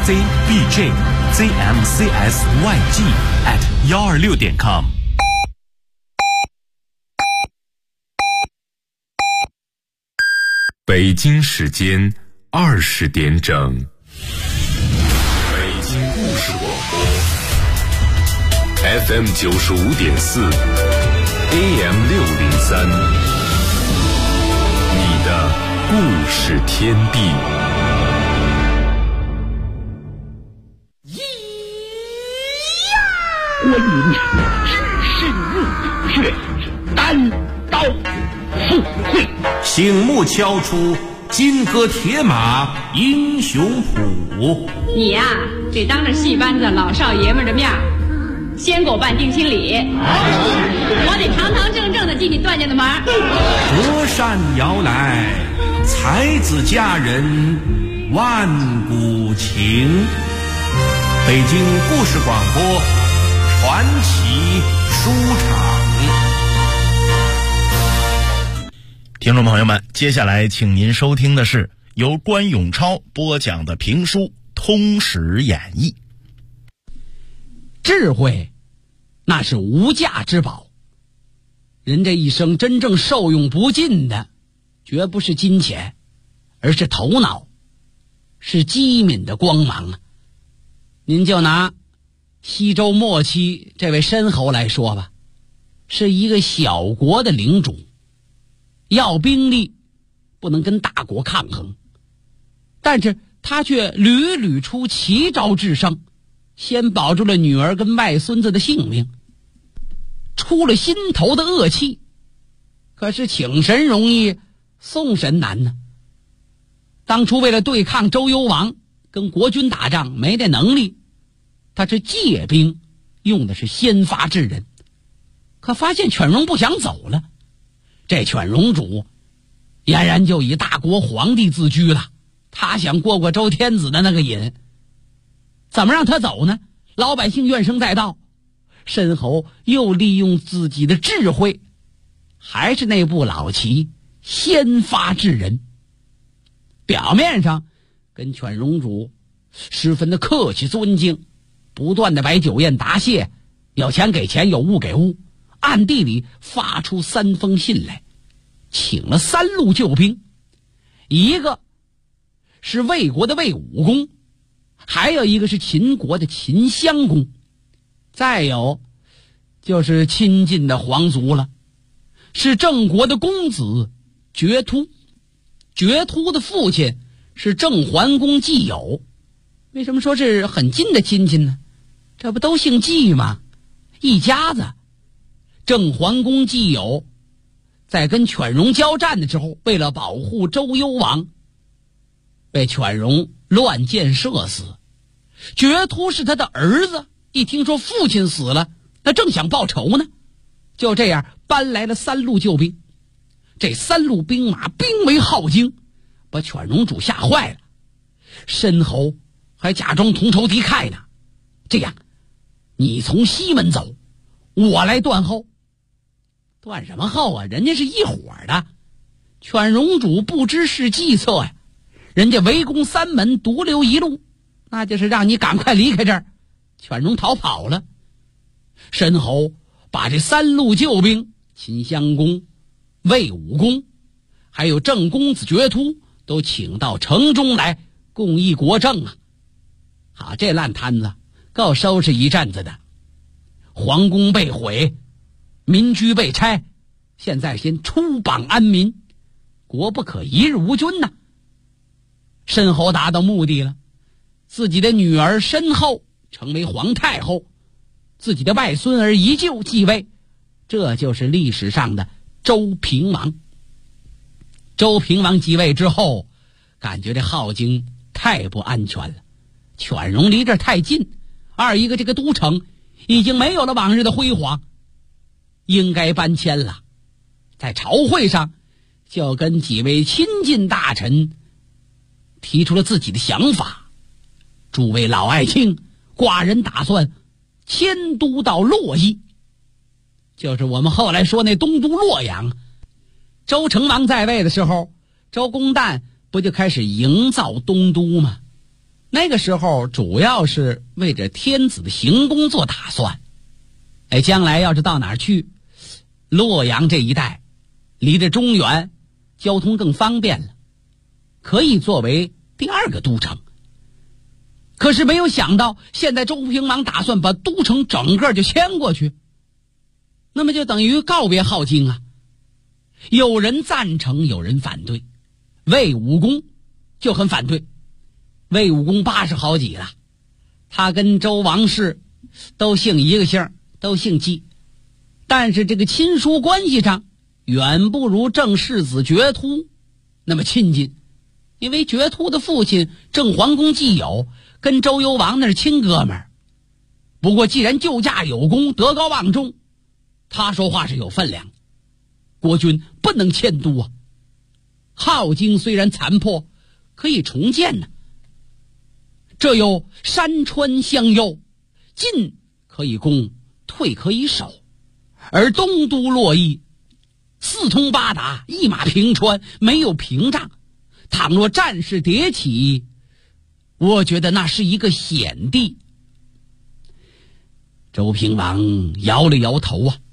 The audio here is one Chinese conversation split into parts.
zbj zmcsyg@126.com。 北京时间20点整。北京故事广播 FM 95.4 AM 603，你的故事天地。 观音只身入血，单刀赴会， 醒目敲出金戈铁马英雄谱。 你呀，得当着戏班子老少爷们的面先给我办定亲礼，我得堂堂正正的进你段家的门。 隔山遥来，才子佳人万古情。北京故事广播传奇书场。 听众朋友们，接下来请您收听的是由关永超播讲的评书《通史演义》。 智慧那是无价之宝，人这一生真正受用不尽的绝不是金钱，而是头脑，是机敏的光芒啊。您就拿西周末期这位申侯来说吧，是一个小国的领主，要兵力不能跟大国抗衡，但是他却屡屡出奇招制胜，先保住了女儿跟外孙子的性命，出了心头的恶气。可是请神容易送神难呢。当初为了对抗周幽王跟国军打仗没这能力，他是借兵，用的是先发制人。可发现犬戎不想走了，这犬戎主俨然就以大国皇帝自居了，他想过过周天子的那个瘾。怎么让他走呢？老百姓怨声载道，申侯又利用自己的智慧，还是那步老棋，先发制人。表面上跟犬戎主十分的客气尊敬，不断的摆酒宴答谢，有钱给钱，有物给物，暗地里发出3封信来，请了3路救兵，一个是魏国的魏武公，还有一个是秦国的秦襄公，再有就是亲近的皇族了，是郑国的公子决突。决突的父亲是郑桓公季友。为什么说是很近的亲戚呢？这不都姓季吗？一家子。郑桓公季友在跟犬戎交战的时候，为了保护周幽王，被犬戎乱箭射死。决突是他的儿子，一听说父亲死了，他正想报仇呢，就这样搬来了3路救兵。这3路兵马兵为浩惊，把犬戎主吓坏了。申侯还假装同仇敌忾呢，这样你从西门走，我来断后。断什么后啊？人家是一伙的。犬戎主不知是计策呀，人家围攻3门，独留一路，那就是让你赶快离开这儿。犬戎逃跑了。申侯把这3路救兵，秦襄公、魏武公还有郑公子决突都请到城中来共议国政啊。好，这烂摊子够收拾一阵子的。皇宫被毁，民居被拆，现在先出榜安民，国不可一日无君呐。申侯达到目的了，自己的女儿申后成为皇太后，自己的外孙儿宜臼继位，这就是历史上的周平王。周平王继位之后，感觉这镐京太不安全了，犬戎离这儿太近，二一个这个都城已经没有了往日的辉煌，应该搬迁了。在朝会上就跟几位亲近大臣提出了自己的想法。诸位老爱卿，寡人打算迁都到洛邑，就是我们后来说那东都洛阳。周成王在位的时候，周公旦不就开始营造东都吗？ 那个时候主要是为着天子的行宫做打算。将来要是到哪儿去，洛阳这一带离着中原，交通更方便了，可以作为第2个都城。可是没有想到，现在周平王打算把都城整个就迁过去，那么就等于告别镐京啊。有人赞成，有人反对。魏武公就很反对。魏武公80好几了，他跟周王室都姓一个姓，都姓姬，但是这个亲疏关系上远不如郑世子觉突那么亲近。因为觉突的父亲郑桓公季友跟周幽王那是亲哥们儿。不过既然救驾有功，德高望重，他说话是有分量，国君不能迁都啊。镐京虽然残破，可以重建呢。这有山川相佑，进可以攻，退可以守，而东都洛邑四通八达，一马平川，没有屏障。倘若战事迭起，我觉得那是一个险地。周平王摇了摇头啊，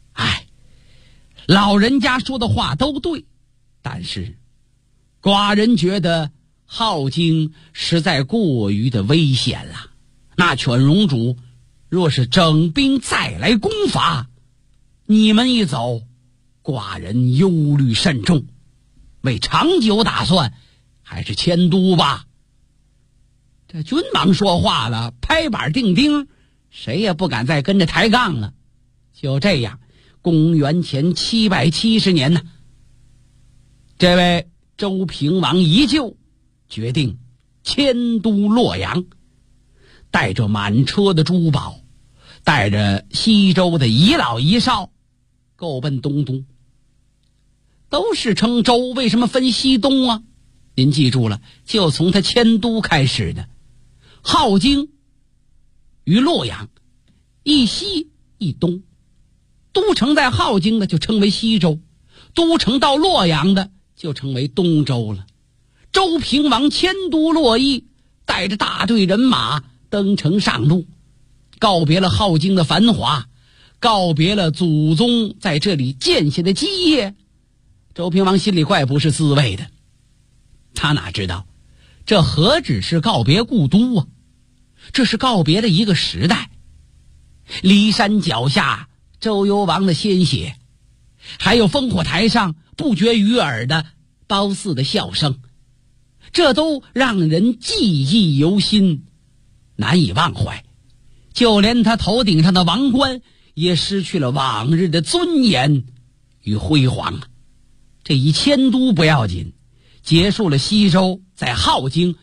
老人家说的话都对，但是寡人觉得镐京实在过于的危险了。那犬戎主若是整兵再来攻伐，你们一走，寡人忧虑甚重。为长久打算，还是迁都吧。这君王说话了，拍板定钉，谁也不敢再跟着抬杠了。就这样，公元前770年呢，这位周平王一就决定迁都洛阳，带着满车的珠宝，带着西周的遗老遗少，够奔东都。都是称周，为什么分西东啊？您记住了，就从他迁都开始的。镐京与洛阳一西一东，都城在镐京的就称为西周，都城到洛阳的就称为东周了。周平王迁都洛邑，带着大队人马登城上路，告别了镐京的繁华，告别了祖宗在这里建下的基业。周平王心里怪不是滋味的，他哪知道这何止是告别故都啊，这是告别了一个时代。骊山脚下周幽王的鲜血，还有烽火台上不绝于耳的褒姒的笑声，这都让人记忆犹新，难以忘怀。就连他头顶上的王冠也失去了往日的尊严与辉煌。这一迁都不要紧，结束了西周在镐京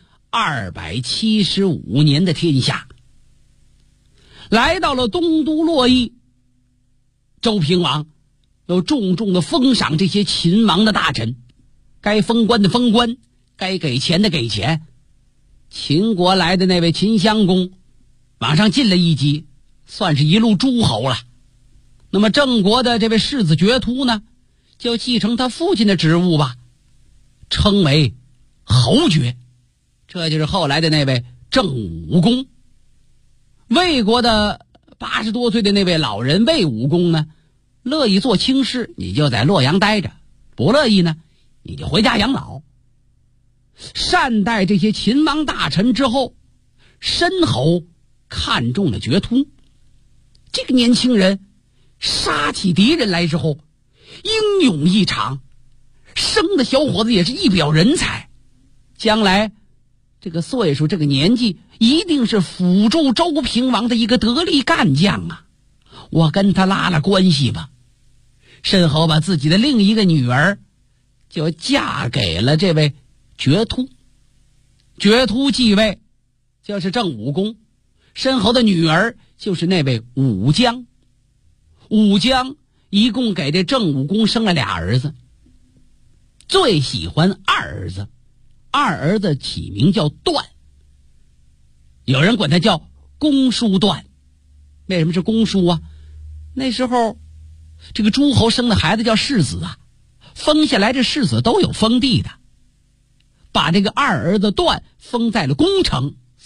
275年的天下，来到了东都洛邑。周平王又重重的封赏这些秦王的大臣，该封官的封官，该给钱的给钱。秦国来的那位秦襄公往上进了一级，算是一路诸侯了。那么郑国的这位世子觉突呢，就继承他父亲的职务吧，称为侯爵。这就是后来的那位郑武公。魏国的80多岁的那位老人魏武公呢，乐意做卿士，你就在洛阳待着；不乐意呢，你就回家养老。善待这些秦王大臣之后，申侯看中了觉突。这个年轻人杀起敌人来之后英勇异常，生的小伙子也是一表人才，将来这个岁数这个年纪一定是辅助周平王的一个得力干将啊！我跟他拉了关系吧。申侯把自己的另一个女儿就嫁给了这位觉突。觉突继位就是郑武公，申侯的女儿就是那位武姜。武姜一共给这郑武公生了俩儿子，最喜欢二儿子，二儿子起名叫段，有人管他叫公叔段。为什么是公叔啊？那时候这个诸侯生的孩子叫世子啊，封下来这世子都有封地的，把这个二儿子段封在了宫城，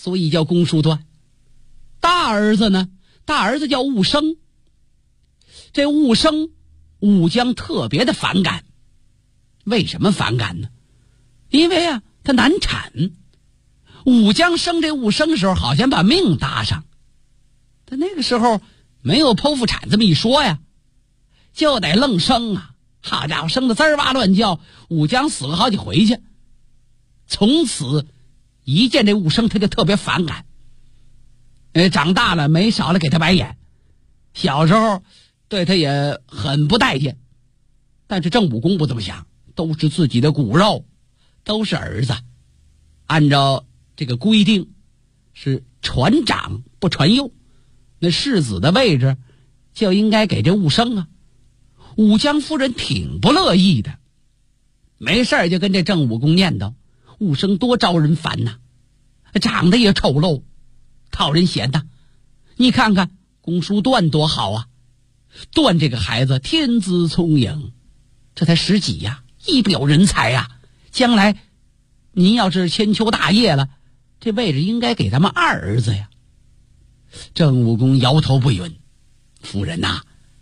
所以叫公叔段。大儿子呢，大儿子叫武生。这武生，武姜特别的反感。为什么反感呢？因为啊，他难产。武姜生这武生的时候，好像把命搭上。他那个时候没有剖腹产这么一说呀，就得愣生啊。好家伙，生的滋儿哇乱叫，武姜死了好几回去。从此一见这武生他就特别反感。长大了没少了给他白眼，小时候对他也很不待见。但是郑武公不这么想，都是自己的骨肉，都是儿子，按照这个规定是传长不传幼，那世子的位置就应该给这武生啊。武姜夫人挺不乐意的，没事就跟这郑武公念叨，武生多招人烦呐，长得也丑陋，讨人嫌呐。你看看公叔段多好啊，段这个孩子天资聪颖，这才10几呀，一表人才呀，将来您要是千秋大业了，这位置应该给咱们二儿子呀。郑武公摇头不允，夫人呐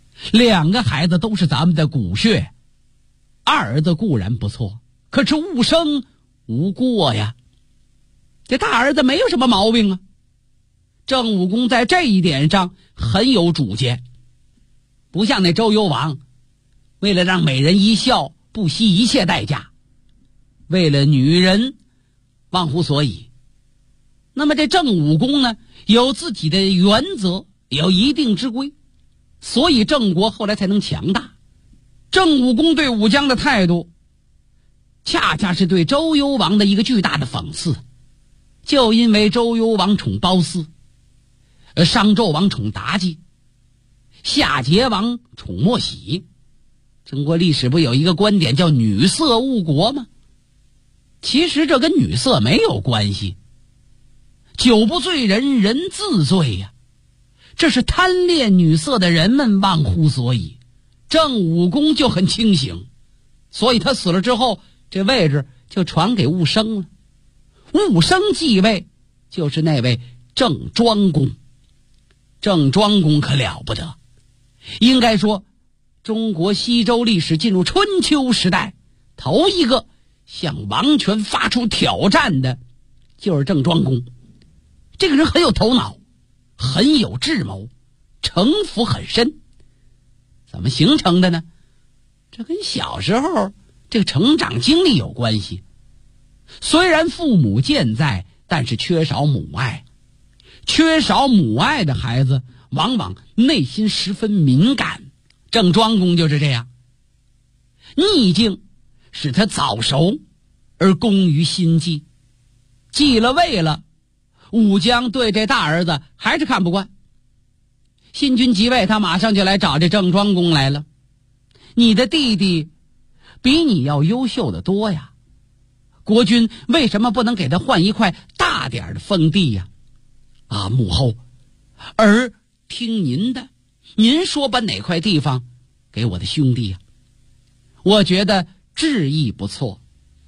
，2个孩子都是咱们的骨血，二儿子固然不错，可是武生无过呀，这大儿子没有什么毛病啊。郑武公在这一点上很有主见，不像那周幽王，为了让美人一笑不惜一切代价，为了女人忘乎所以。那么这郑武公呢，有自己的原则，有一定之规，所以郑国后来才能强大。郑武公对武姜的态度恰恰是对周幽王的一个巨大的讽刺。就因为周幽王宠褒姒，商纣王宠妲己，夏桀王宠莫喜。中国历史不有一个观点叫女色误国吗？其实这跟女色没有关系，酒不醉人人自醉呀，这是贪恋女色的人们忘乎所以。郑武公就很清醒，所以他死了之后，这位置就传给武生了。武生继位就是那位郑庄公。郑庄公可了不得，应该说中国西周历史进入春秋时代，头一个向王权发出挑战的就是郑庄公。这个人很有头脑，很有智谋，城府很深。怎么形成的呢？这跟小时候这个成长经历有关系。虽然父母健在，但是缺少母爱。缺少母爱的孩子往往内心十分敏感，郑庄公就是这样。逆境使他早熟而功于心计，继了位了，武姜对这大儿子还是看不惯。新君即位，他马上就来找这郑庄公来了。你的弟弟比你要优秀的多呀，国君为什么不能给他换一块大点的封地呀？啊，母后，儿听您的，您说把哪块地方给我的兄弟呀？我觉得志意不错。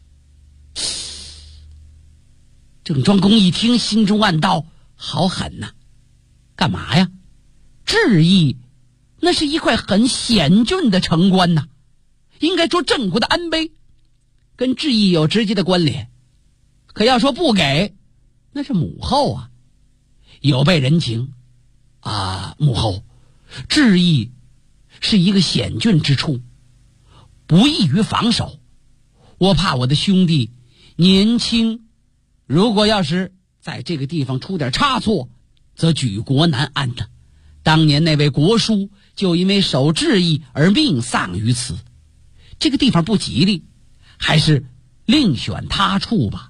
郑庄公一听，心中暗道：好狠呐！干嘛呀？志意那是一块很险峻的城关呐，应该说郑国的安危跟志意有直接的关联。可要说不给，那是母后啊，有悖人情啊。母后，志意是一个险峻之处，不易于防守。我怕我的兄弟年轻，如果要是在这个地方出点差错，则举国难安呐。当年那位国叔就因为守志意而命丧于此，这个地方不吉利，还是另选他处吧。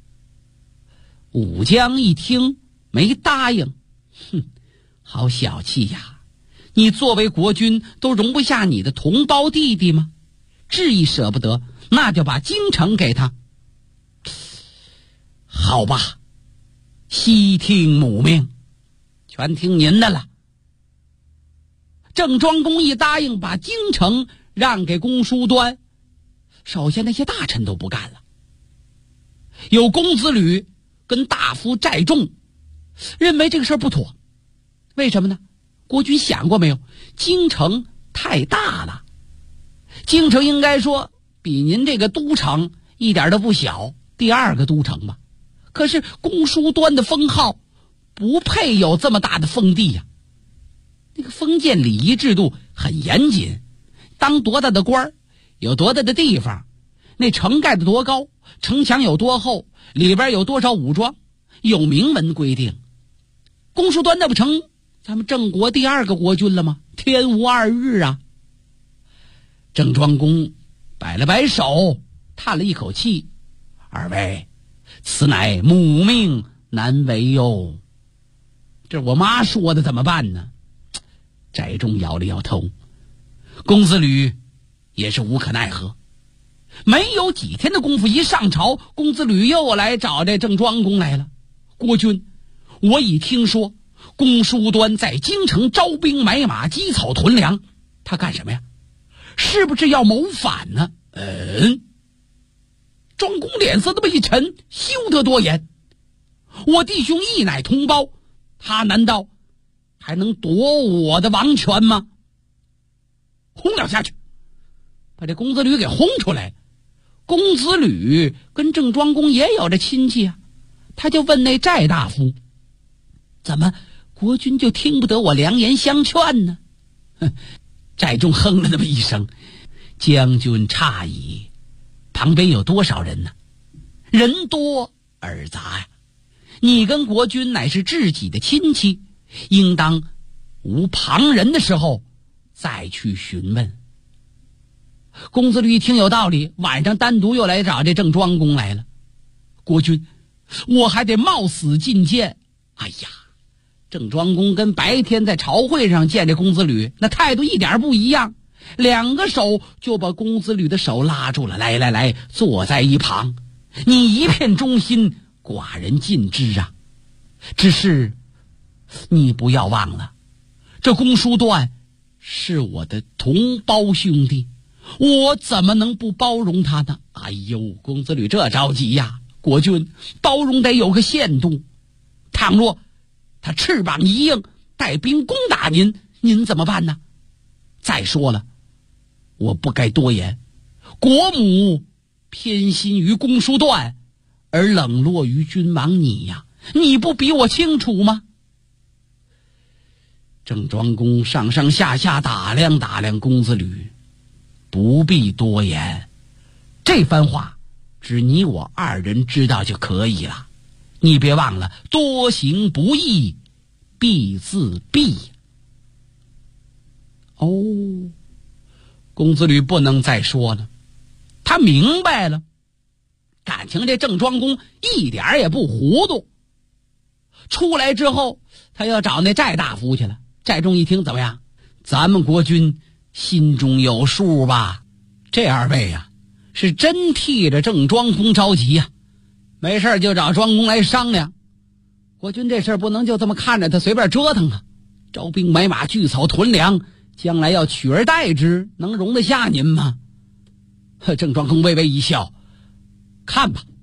武姜一听没答应，好小气呀！你作为国君都容不下你的同胞弟弟吗？志意舍不得，那就把京城给他。好吧，悉听母命，全听您的了。郑庄公一答应把京城让给公叔端，首先那些大臣都不干了。有公子吕跟大夫寨众认为这个事儿不妥。为什么呢？国君想过没有？京城太大了，京城应该说比您这个都城一点都不小，第二个都城吧。可是公输端的封号不配有这么大的封地呀。那个封建礼仪制度很严谨，当多大的官儿，有多大的地方，那城盖得多高，城墙有多厚，里边有多少武装，有明文规定。公输端那不成咱们郑国第二个国君了吗？天无二日啊。郑庄公摆了摆手，叹了一口气，二位，此乃母命难违哟。这我妈说的，怎么办呢？寨中摇了摇头，公子吕也是无可奈何。没有几天的功夫，一上朝，公子吕又来找这郑庄公来了。国君，我已听说公输端在京城招兵买马，积草屯粮，他干什么呀？是不是要谋反呢？庄公脸色那么一沉，休得多言。我弟兄义乃同胞，他难道还能夺我的王权吗？轰了下去，把这公子吕给轰出来。公子吕跟郑庄公也有着亲戚啊，他就问那寨大夫，怎么国君就听不得我良言相劝呢？寨中哼了那么一声，将军诧异，旁边有多少人呢？人多耳杂呀。你跟国君乃是知己的亲戚，应当无旁人的时候再去询问。公子吕一听有道理，晚上单独又来找这郑庄公来了。国君，我还得冒死觐见。哎呀，郑庄公跟白天在朝会上见这公子吕那态度一点不一样，两个手就把公子吕的手拉住了。来，坐在一旁，你一片忠心，寡人尽知啊。只是你不要忘了，这公输端是我的同胞兄弟，我怎么能不包容他呢？哎呦，公子吕这着急呀。国君，包容得有个限度，倘若他翅膀一硬，带兵攻打您，您怎么办呢？再说了，我不该多言，国母偏心于公输端，而冷落于君王你呀，你不比我清楚吗？郑庄公上上下下打量打量公子吕，不必多言，这番话只你我二人知道就可以了。你别忘了，多行不义必自毙。哦，公子吕不能再说了，他明白了，感情这郑庄公一点也不糊涂。出来之后，他要找那寨大夫去了。寨中一听，怎么样？咱们国君心中有数吧？这二位呀，是真替着郑庄公着急呀，没事就找庄公来商量。国君这事儿不能就这么看着他随便折腾啊！招兵买马，聚草屯粮，将来要取而代之，能容得下您吗？郑庄公微微一笑，看吧，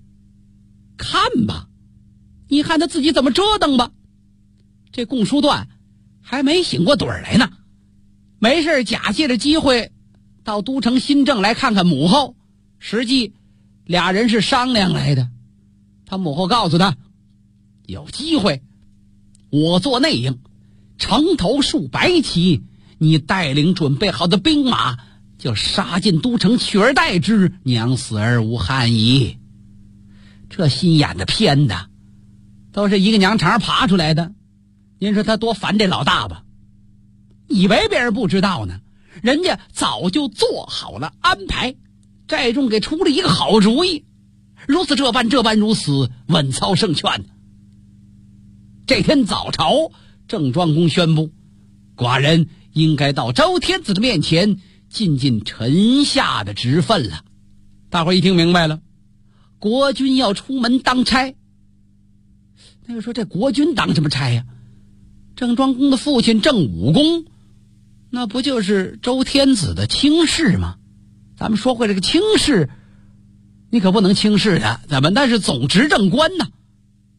你看他自己怎么折腾吧。这公输端还没醒过盹来呢，没事假借着机会到都城新郑来看看母后，实际俩人是商量来的。他母后告诉他，有机会我做内应，城头数百骑，你带领准备好的兵马，就杀进都城，取而代之，娘死而无憾矣。这心眼子偏的，都是一个娘肠爬出来的。您说他多烦这老大吧？以为别人不知道呢，人家早就做好了安排。寨众给出了一个好主意，如此这般如此，稳操胜券。这天早朝，郑庄公宣布，寡人应该到周天子的面前尽尽臣下的职分了。大伙一听明白了，国君要出门当差。那个说这国君当什么差呀？郑庄公的父亲郑武公，那不就是周天子的卿士吗？咱们说过这个卿士，你可不能轻视他，怎么那是总执政官呢？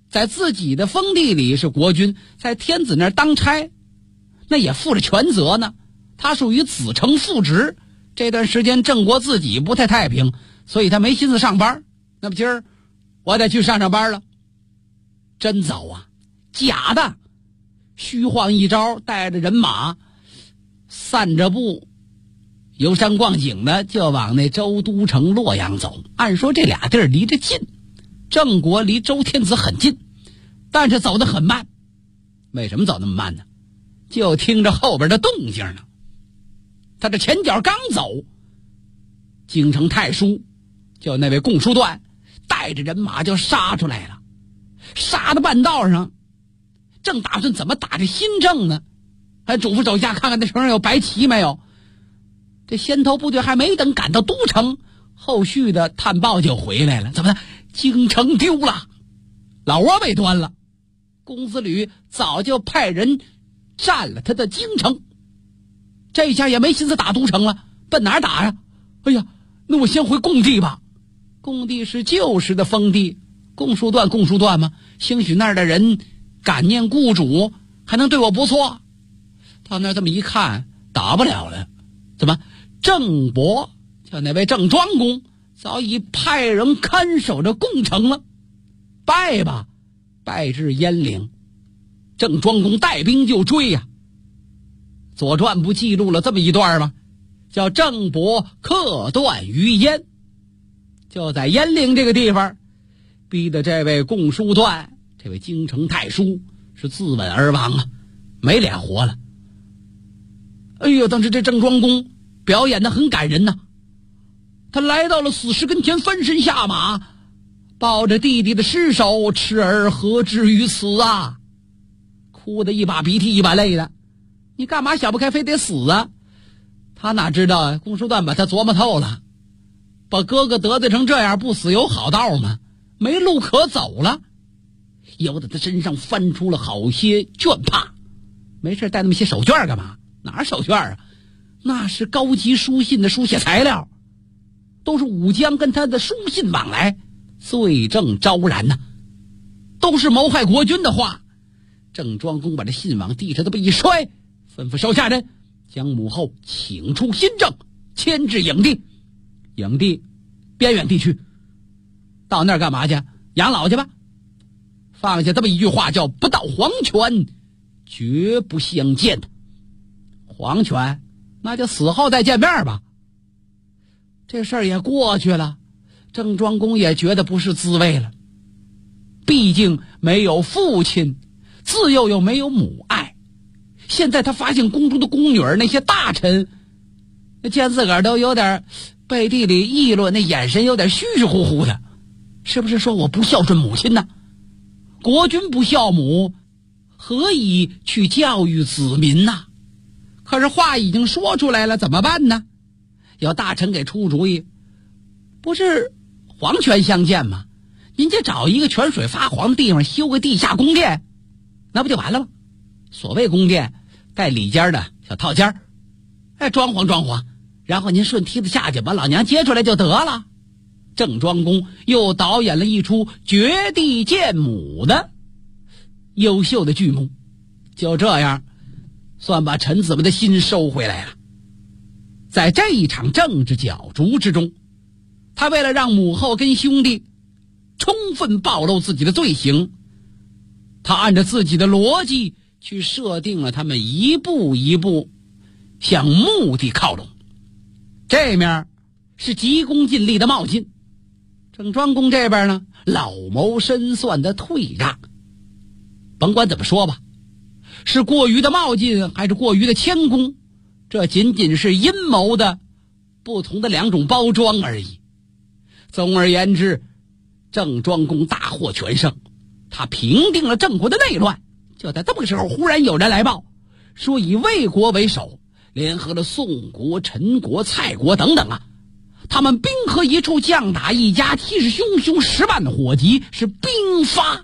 在自己的封地里是国君，在天子那儿当差，那也负着全责呢。他属于子承父职，这段时间郑国自己不太平，所以他没心思上班。那么今儿我得去上班了。真走啊，假的，虚晃一招，带着人马散着步游山逛景的就往那周都城洛阳走。按说这俩地儿离着近，郑国离周天子很近，但是走得很慢。为什么走那么慢呢？就听着后边的动静呢。他这前脚刚走，京城太叔就那位共叔段带着人马就杀出来了。杀到半道上，正打算怎么打这新郑呢，还嘱咐手下看看那城上有白旗没有。这先头部队还没等赶到都城，后续的探报就回来了。怎么的？京城丢了，老窝被端了。公子吕早就派人占了他的京城，这下也没心思打都城了，奔哪儿打呀？哎呀，那我先回贡地吧。贡地是旧时的封地，共叔段吗？兴许那儿的人感念雇主，还能对我不错。到那儿这么一看，打不了了。怎么？郑伯叫那位郑庄公早已派人看守着贡城了。败吧，败至鄢陵。郑庄公带兵就追呀。左传不记录了这么一段吗？叫郑伯克段于鄢，就在鄢陵这个地方，逼得这位共叔段，这位京城太叔是自刎而亡啊，没脸活了。哎呦，当时这郑庄公表演得很感人呐。他来到了死尸跟前，翻身下马，抱着弟弟的尸首，痴儿何至于此啊！哭得一把鼻涕一把泪的。你干嘛想不开非得死啊？他哪知道啊，共叔段把他琢磨透了，把哥哥得罪成这样，不死有好道吗？没路可走了。由得他身上翻出了好些绢帕，没事带那么些手绢干嘛？哪手绢啊？那是高级书信的书写材料，都是武将跟他的书信往来，罪证昭然呐，都是谋害国君的话。郑庄公把这信往地上这么一摔，吩咐手下人将母后请出新郑，迁至颍地。颍地边远地区，到那儿干嘛去？养老去吧。放下这么一句话，叫不到黄泉绝不相见。黄泉那就死后再见面吧。这事儿也过去了，郑庄公也觉得不是滋味了。毕竟没有父亲，自幼又没有母爱。现在他发现宫中的宫女儿那些大臣，那见自个儿都有点背地里议论，那眼神有点虚虚乎乎的，是不是说我不孝顺母亲呢？国君不孝母，何以去教育子民呢？可是话已经说出来了，怎么办呢？有大臣给出主意，不是黄泉相见吗？您就找一个泉水发黄的地方，修个地下宫殿，那不就完了吗？所谓宫殿，带里间的小套间，装潢，然后您顺梯子下去，把老娘接出来就得了。郑庄公又导演了一出绝地见母的优秀的剧目，就这样算把臣子们的心收回来了。在这一场政治角逐之中，他为了让母后跟兄弟充分暴露自己的罪行，他按照自己的逻辑去设定了他们一步一步向目的靠拢。这面是急功近利的冒进，郑庄公这边呢，老谋深算的退让。甭管怎么说吧，是过于的冒进还是过于的谦恭，这仅仅是阴谋的不同的两种包装而已。总而言之，郑庄公大获全胜，他平定了郑国的内乱。就在这么个时候，忽然有人来报，说以魏国为首，联合了宋国、陈国、蔡国等等啊，他们兵合一处，将打一家，气势汹汹，10万的火急，是兵发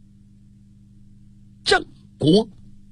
郑国。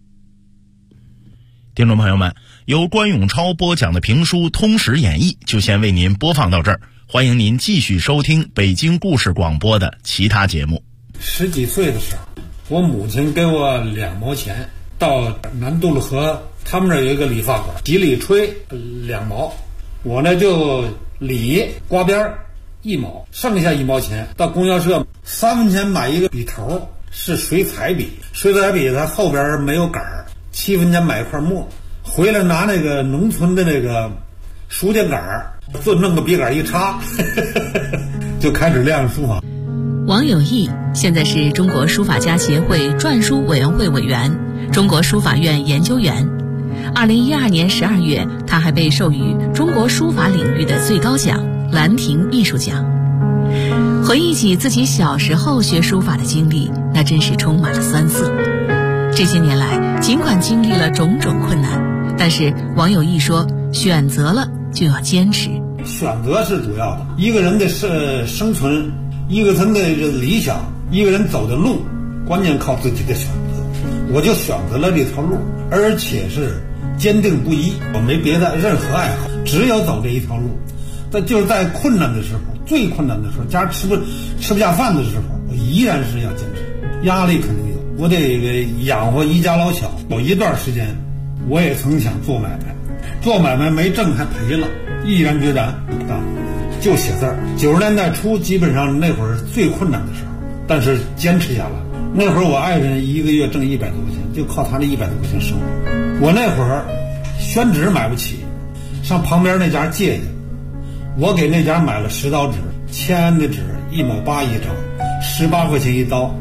听众朋友们，由关永超播讲的评书《通史演义》就先为您播放到这儿，欢迎您继续收听北京故事广播的其他节目。 10几岁的时候，我母亲给我2毛钱，到南渡路河他们那有一个理发馆，洗理吹2毛，我呢就理刮边1毛，剩下1毛钱到供销社3分钱买一个笔头，是水彩笔，水彩笔它后边没有杆儿，7分钱买一块墨，回来拿那个农村的那个书架杆儿，就弄个笔杆一插就开始练书法。 王有义现在是中国书法家协会篆书委员会委员、中国书法院研究员。2012年12月，他还被授予中国书法领域的最高奖兰亭艺术奖。回忆起自己小时候学书法的经历，那真是充满了酸涩。这些年来，尽管经历了种种困难，但是王有义说，选择了就要坚持。 选择是主要的，一个人的生存，一个人的理想，一个人走的路，关键靠自己的选择。我就选择了这条路，而且是坚定不移，我没别的任何爱好，只有走这一条路。但就是在困难的时候，最困难的时候，家吃不下饭的时候，我依然是要坚持。压力肯定有，我得养活一家老小。有一段时间，我也曾想做买卖，做买卖没挣还赔了，毅然决然不干，就写字儿。90年代初，基本上那会儿最困难的时候，但是坚持下来。那会儿我爱人一个月挣100多块钱，就靠他这100多块钱生活。我那会儿宣纸买不起，上旁边那家借去，我给那家买了10刀纸，签的纸1毛8一张，18块钱一刀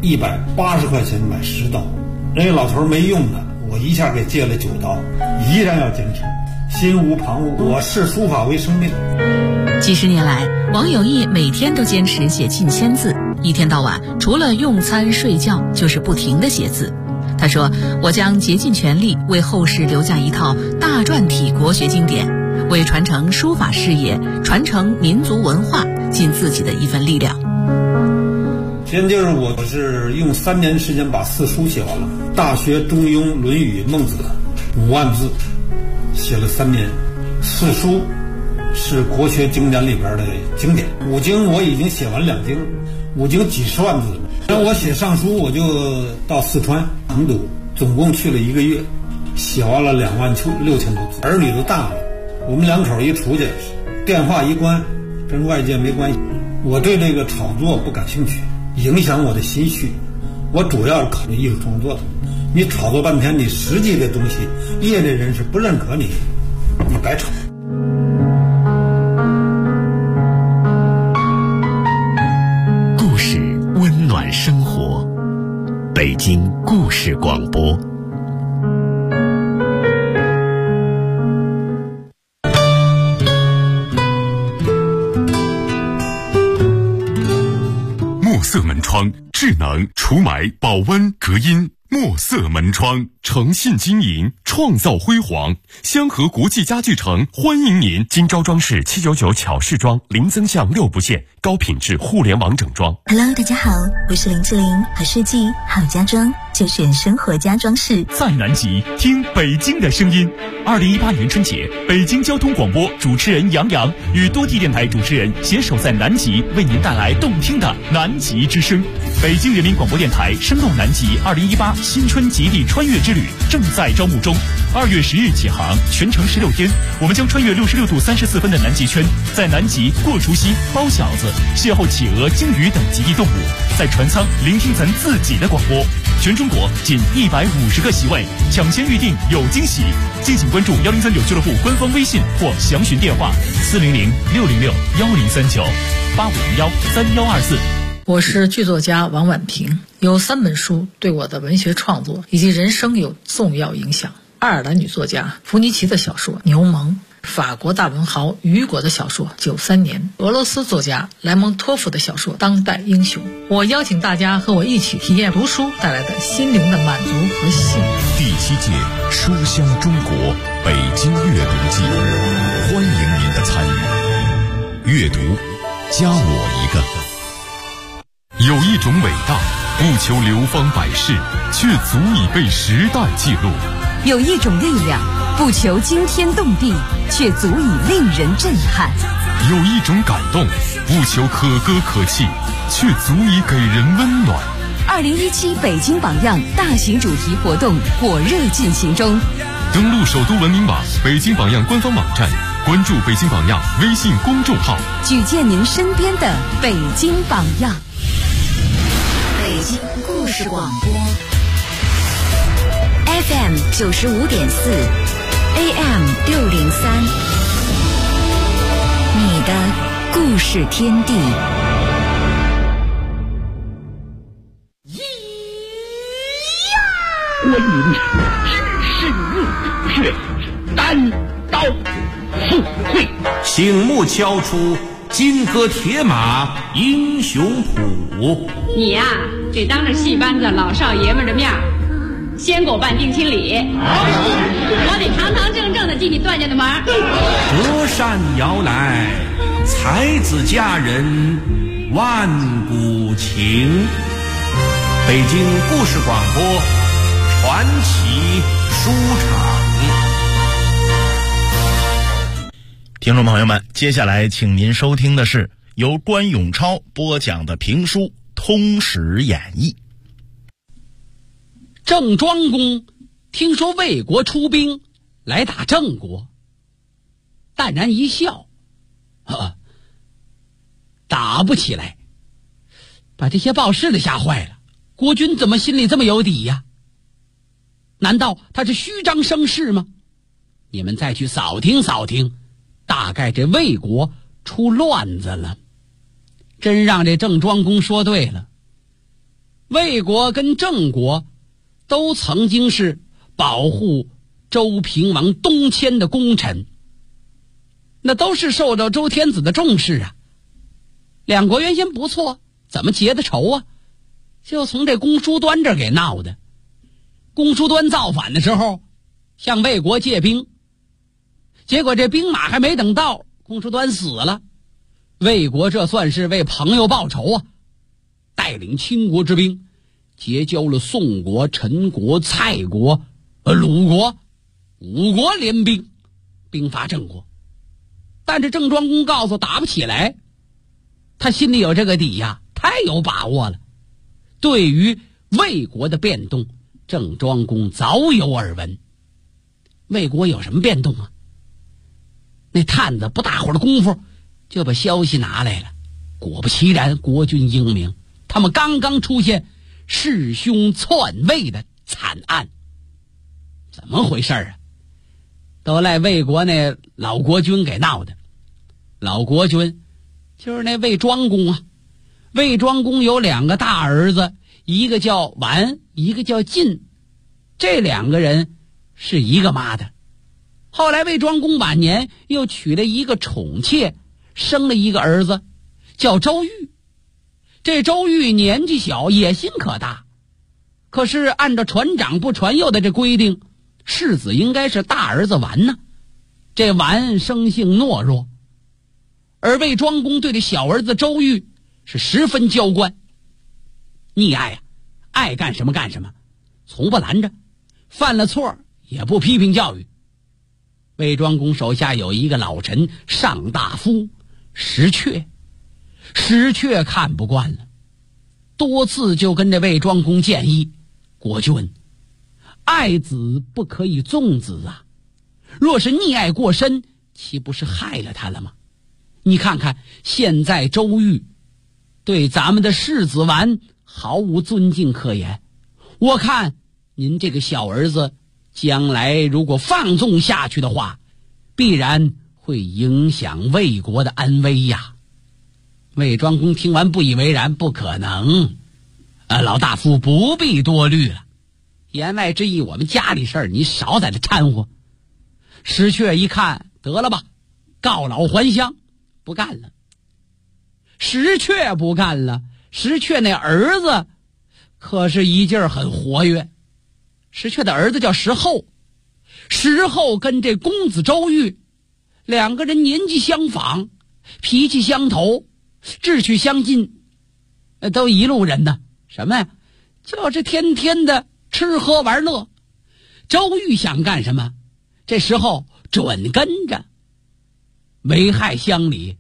，180块钱买10刀。人家老头没用的，我一下给借了9刀，依然要坚持，心无旁骛。我视书法为生命。 几十年来，王有义每天都坚持写近1000字，一天到晚除了用餐睡觉就是不停地写字。他说，我将竭尽全力为后世留下一套大篆体国学经典，为传承书法事业、传承民族文化尽自己的一份力量。 先就是我是用3年时间把4书写完了，《大学》《中庸》《论语》《孟子》5万字，写了3年。4书是国学经典里边的经典，5经我已经写完2经，5经几10万字。然后我写上书，我就到四川成都，总共去了1个月，写完了26000多字。儿女都大了，我们2口一出去，电话一关，跟外界没关系。我对这个炒作不感兴趣，影响我的心绪。我主要是考虑艺术创作的。你炒作半天，你实际的东西，业内人士不认可你，你白炒。 故事温暖生活，北京故事广播。 墨色门窗，智能除霾、保温、隔音。墨色门窗，诚信经营，创造辉煌。香河国际家具城欢迎您！今朝装饰799巧饰装，零增项6不限，高品质互联网整装。 Hello， 大家好，我是林志玲，好设计好家装就选生活家装饰。 在南极听北京的声音。2018年春节，北京交通广播主持人杨洋与多地电台主持人携手在南极，为您带来动听的南极之声。北京人民广播电台声动南极2018新春极地穿越之旅正在招募中，2月10日起航，全程16天，我们将穿越66度34分的南极圈，在南极过除夕、包饺子，邂逅企鹅、鲸鱼等极地动物，在船舱聆听咱自己的广播。全中国仅150个席位，抢先预定有惊喜。敬请关注103.9俱乐部官方微信或详询电话400-606-1039-8501-3124。 我是剧作家王婉婷，有3本书对我的文学创作以及人生有重要影响。爱尔兰女作家弗尼奇的小说《牛虻》，法国大文豪雨果的小说《93年》，俄罗斯作家莱蒙托夫的小说《当代英雄》。我邀请大家和我一起体验读书带来的心灵的满足和幸福。 第7届书香中国北京阅读季，欢迎您的参与。阅读，加我一个。有一种伟大，不求流芳百世，却足以被时代记录； 有一种力量，不求惊天动地，却足以令人震撼。 有一种感动，不求可歌可泣，却足以给人温暖。 2017北京榜样大型主题活动火热进行中， 登录首都文明网、北京榜样官方网站，关注北京榜样微信公众号， 举荐您身边的北京榜样。 北京故事广播 FM 95.4 AM 603，你的故事天地。 观音只是入血，单刀赴会， 醒目敲出金戈铁马英雄谱。 你呀，得当着戏班子老少爷们的面先给我办定亲礼，我得堂堂正正的进你段家的门。 折扇摇来，才子佳人万古情。北京故事广播传奇书场。 听众朋友们，接下来请您收听的是由关永超播讲的评书《通史演义》。 郑庄公听说魏国出兵来打郑国，淡然一笑，打不起来，把这些报事的吓坏了。国君怎么心里这么有底呀？难道他是虚张声势吗？你们再去扫听扫听，大概这魏国出乱子了。真让这郑庄公说对了，魏国跟郑国都曾经是保护周平王东迁的功臣，那都是受到周天子的重视啊。两国原先不错，怎么结的仇啊？就从这公叔端这儿给闹的。公叔端造反的时候向魏国借兵，结果这兵马还没等到，公叔端死了。魏国这算是为朋友报仇啊，带领秦国之兵结交了宋国、陈国、蔡国、鲁国5国联兵，兵伐郑国。但是郑庄公告诉打不起来，他心里有这个底呀，太有把握了。对于魏国的变动，郑庄公早有耳闻。魏国有什么变动啊？那探子不大会儿的功夫就把消息拿来了，果不其然，国军英明，他们刚刚出现弑兄篡位的惨案。怎么回事啊？都赖魏国那老国君给闹的。老国君就是那魏庄公啊。魏庄公有2个大儿子，一个叫完，一个叫晋，这2个人是一个妈的。后来魏庄公晚年又娶了一个宠妾，生了一个儿子叫周瑜。这周瑜年纪小，野心可大，可是按照传长不传幼的这规定，世子应该是大儿子完呢。这完生性懦弱，而魏庄公对这小儿子周瑜是十分娇惯溺爱啊，爱干什么干什么，从不拦着，犯了错也不批评教育。魏庄公手下有一个老臣上大夫石阙，石阙看不惯了，多次就跟这魏庄公建议，国君，爱子不可以纵子啊，若是溺爱过深，岂不是害了他了吗？你看看现在周瑜对咱们的世子完毫无尊敬可言，我看您这个小儿子将来如果放纵下去的话，必然会影响魏国的安危呀。魏庄公听完不以为然，不可能，老大夫不必多虑了，言外之意我们家里事儿你少在这掺和。石阙一看，得了吧，告老还乡，不干了。石阙不干了，石阙那儿子可是一劲儿很活跃。石阙的儿子叫石厚，石厚跟这公子周瑜2个人年纪相仿，脾气相投，志趣相近，都一路人呢。什么呀？就是天天的吃喝玩乐。周瑜想干什么，这时候准跟着，危害乡里，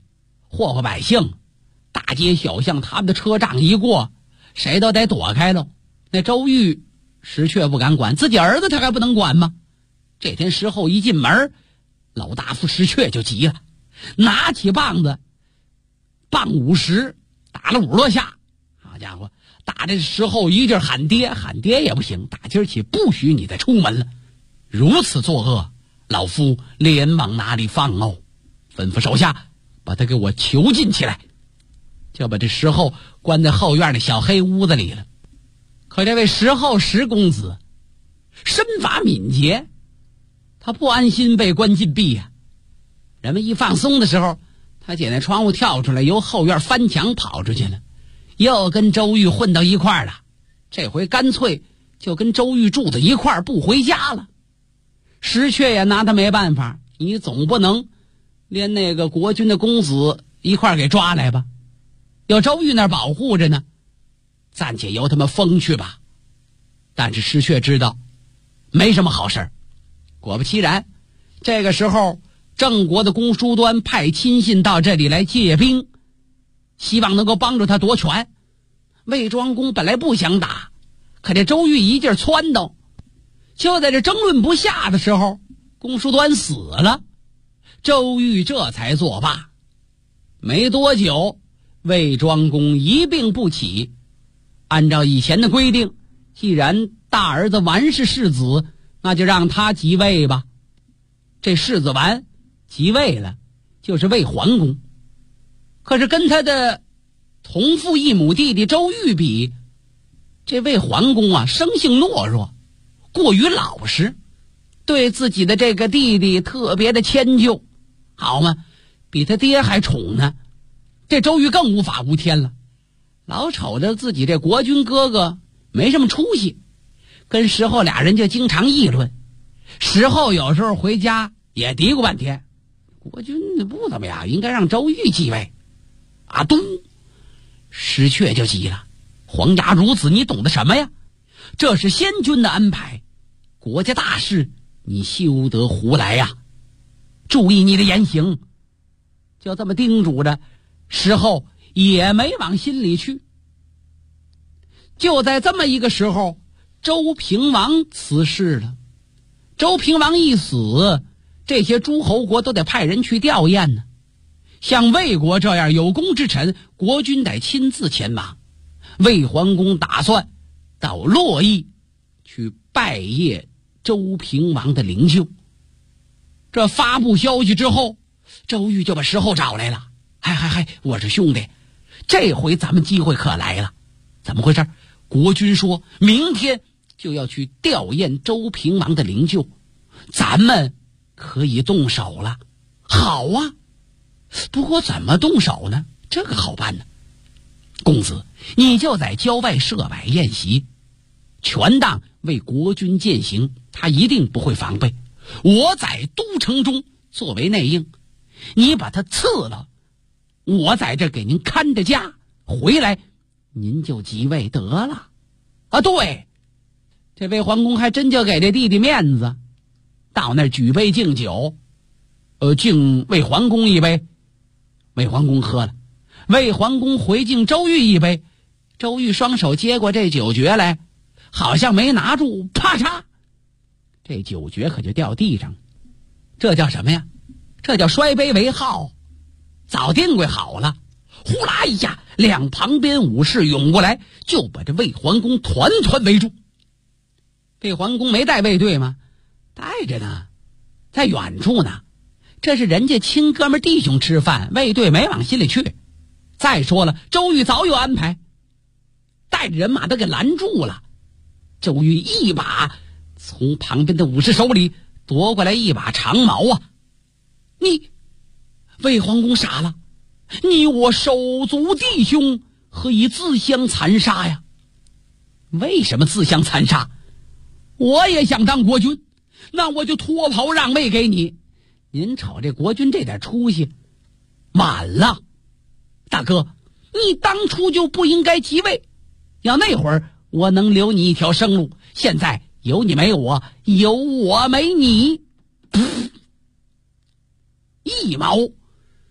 祸祸百姓，大街小巷他们的车仗一过，谁都得躲开喽。那周瑜石阙不敢管，自己儿子他还不能管吗？这天石后一进门，老大夫石阙就急了，拿起棒子，棒50打了50多下。好家伙，打这石后一劲喊爹，喊爹也不行，打今儿起不许你再出门了。如此作恶，老夫连往哪里放哦？吩咐手下把他给我囚禁起来，就把这石后关在后院的小黑屋子里了。可这位石后石公子身法敏捷，他不安心被关禁闭呀。人们一放松的时候，他捡那窗户跳出来，由后院翻墙跑出去了，又跟周瑜混到一块儿了。这回干脆就跟周瑜住在一块儿，不回家了。石阙也拿他没办法，你总不能连那个国君的公子一块儿给抓来吧？有周瑜那儿保护着呢，暂且由他们封去吧。但是石阙知道没什么好事。果不其然，这个时候郑国的公叔端派亲信到这里来借兵，希望能够帮助他夺权。魏庄公本来不想打，可这周瑜一劲撺掇，就在这争论不下的时候，公叔端死了，周瑜这才作罢。没多久，魏庄公一病不起。按照以前的规定，既然大儿子完是世子，那就让他即位吧。这世子完即位了，就是魏桓公。可是跟他的同父异母弟弟周瑜比，这魏桓公啊，生性懦弱，过于老实，对自己的这个弟弟特别的迁就，好嘛，比他爹还宠呢。这周瑜更无法无天了，老瞅着自己这国君哥哥没什么出息，跟石后俩人就经常议论。石后有时候回家也嘀咕半天，国君不怎么样，应该让周瑜继位。啊咚！石阙就急了，皇家孺子，你懂得什么呀？这是先君的安排，国家大事你休得胡来呀！注意你的言行。就这么叮嘱着，石后也没往心里去。就在这么一个时候，周平王辞世了。周平王一死，这些诸侯国都得派人去吊唁呢。像魏国这样有功之臣，国君得亲自前往。魏桓公打算到洛邑去拜谒周平王的灵柩。这发布消息之后，周瑜就把石后找来了。嗨，我是兄弟，这回咱们机会可来了。怎么回事？国君说明天就要去吊唁周平王的灵柩，咱们可以动手了。好啊，不过怎么动手呢？这个好办呢。公子，你就在郊外设摆宴席，权当为国君饯行，他一定不会防备。我在都城中作为内应，你把他赐了，我在这给您看着家，回来您就即位得了。啊，对，这魏桓公还真就给这弟弟面子，到那儿举杯敬酒，敬魏桓公一杯，魏桓公喝了。魏桓公回敬周瑜一杯，周瑜双手接过这酒爵来，好像没拿住，啪嚓，这酒爵可就掉地上。这叫什么呀？这叫摔杯为号，早定规好了。呼啦一下，两旁边武士涌过来，就把这魏桓公团团围住。魏桓公没带卫队吗？带着呢，在远处呢。这是人家亲哥们弟兄吃饭，卫队没往心里去。再说了，周瑜早有安排，带着人马都给拦住了。周瑜一把从旁边的武士手里夺过来一把长矛啊！魏桓公傻了，你我手足弟兄，何以自相残杀呀？为什么自相残杀？我也想当国君，那我就脱袍让位给你。您瞅这国君这点出息，晚了。大哥，你当初就不应该即位，要那会儿我能留你一条生路，现在有你没我，有我没你。一矛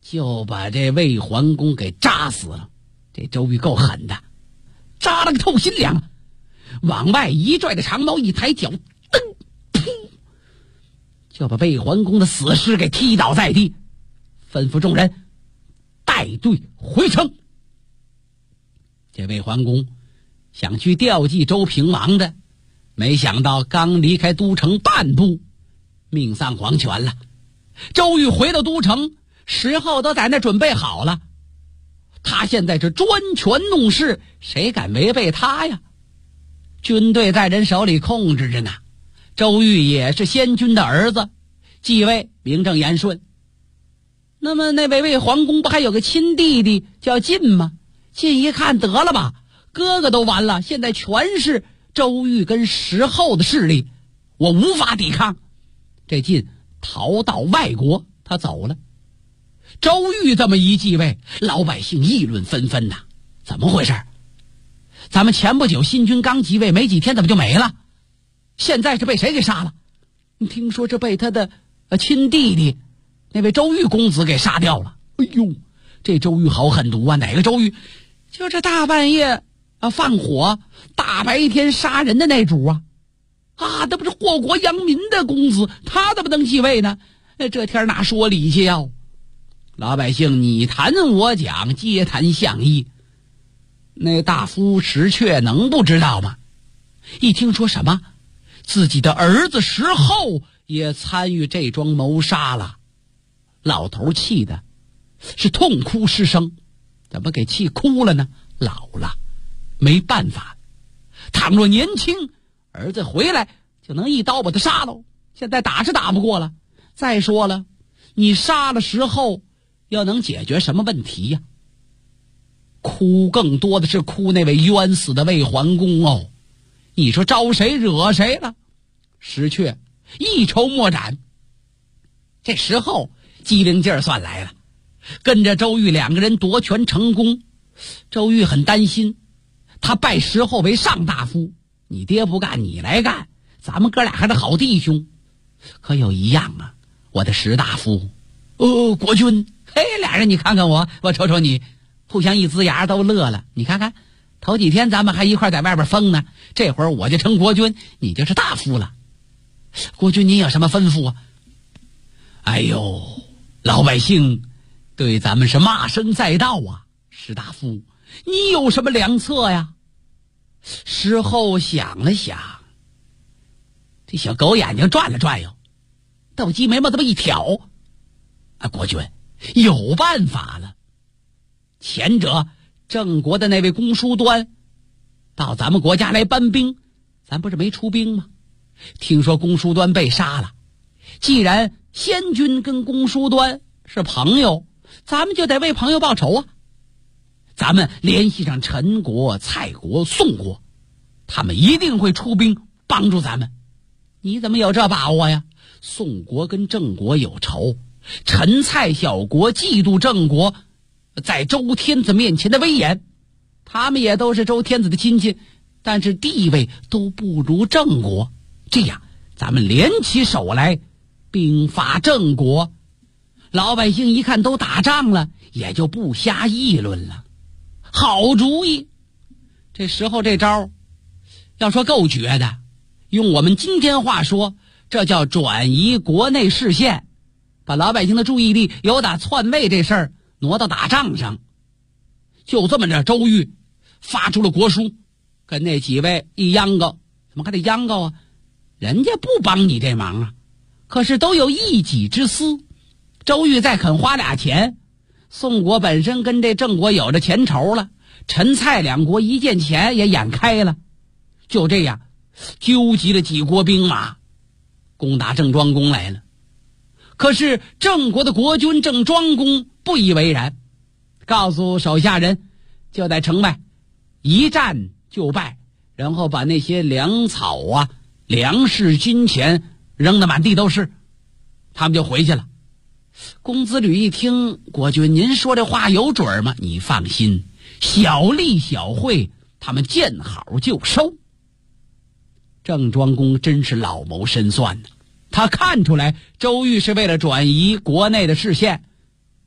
就把这魏桓公给扎死了。这周瑜够狠的，扎了个透心凉，往外一拽的长矛，一抬脚，噔，噗，就把魏桓公的死尸给踢倒在地，吩咐众人带队回城。这魏桓公想去吊祭周平王的，没想到刚离开都城半步，命丧黄泉了。周瑜回到都城，时候都在那准备好了。他现在是专权弄事，谁敢违背他呀？军队在人手里控制着呢。周瑜也是先君的儿子，继位名正言顺。那么那位魏桓公不还有个亲弟弟叫晋吗？晋一看得了吧，哥哥都完了，现在全是周瑜跟石后的势力，我无法抵抗。这晋逃到外国，他走了。周瑜这么一继位，老百姓议论纷纷呐，怎么回事？咱们前不久新君刚即位没几天，怎么就没了？现在是被谁给杀了？听说这被他的亲弟弟那位周瑜公子给杀掉了。哎呦，这周瑜好狠毒啊！哪个周瑜？就这大半夜放火，大白天杀人的那主啊！那不是祸国殃民的公子，他怎么能继位呢？这天哪说理去呀？老百姓你谈我讲，皆谈相议。那大夫石阙能不知道吗？一听说什么自己的儿子石后也参与这桩谋杀了，老头气的是痛哭失声。怎么给气哭了呢？老了没办法，倘若年轻，儿子回来就能一刀把他杀了，现在打是打不过了。再说了，你杀了石后要能解决什么问题呀？哭更多的是哭那位冤死的魏桓公哦。你说招谁惹谁了？石阙一筹莫展。这时候机灵劲儿算来了，跟着周瑜两个人夺权成功。周瑜很担心，他拜石后为上大夫，你爹不干你来干，咱们哥俩还是好弟兄。可有一样啊，我的石大夫国君，嘿，俩人你看看我瞅瞅你，互相一呲牙都乐了。你看看头几天咱们还一块在外边疯呢，这会儿我就成国君，你就是大夫了。国君您有什么吩咐啊？哎呦，老百姓对咱们是骂声载道啊。石大夫你有什么良策呀？石后想了想，这小狗眼睛转了转悠，斗鸡眉毛这么一挑，国君有办法了。前者郑国的那位公叔端到咱们国家来搬兵，咱不是没出兵吗？听说公叔端被杀了，既然先君跟公叔端是朋友，咱们就得为朋友报仇啊。咱们联系上陈国、蔡国、宋国，他们一定会出兵帮助咱们。你怎么有这把握呀？宋国跟郑国有仇，陈蔡小国嫉妒郑国在周天子面前的威严，他们也都是周天子的亲戚，但是地位都不如郑国。这样咱们联起手来兵伐郑国，老百姓一看都打仗了，也就不瞎议论了。好主意。这时候这招要说够绝的，用我们今天话说，这叫转移国内视线，把老百姓的注意力由打篡位这事儿挪到打仗上。就这么着，周瑜发出了国书，跟那几位一央告。怎么还得央告啊？人家不帮你这忙啊，可是都有一己之私。周瑜再肯花俩钱，宋国本身跟这郑国有着钱仇了，陈蔡两国一见钱也眼开了。就这样纠集了几国兵马攻打郑庄公来了。可是郑国的国君郑庄公不以为然，告诉手下人就在城外一战就败，然后把那些粮草啊、粮食、金钱扔得满地都是，他们就回去了。公子吕一听，国君您说这话有准吗？你放心，小利小惠他们见好就收。郑庄公真是老谋深算呢，他看出来周瑜是为了转移国内的视线，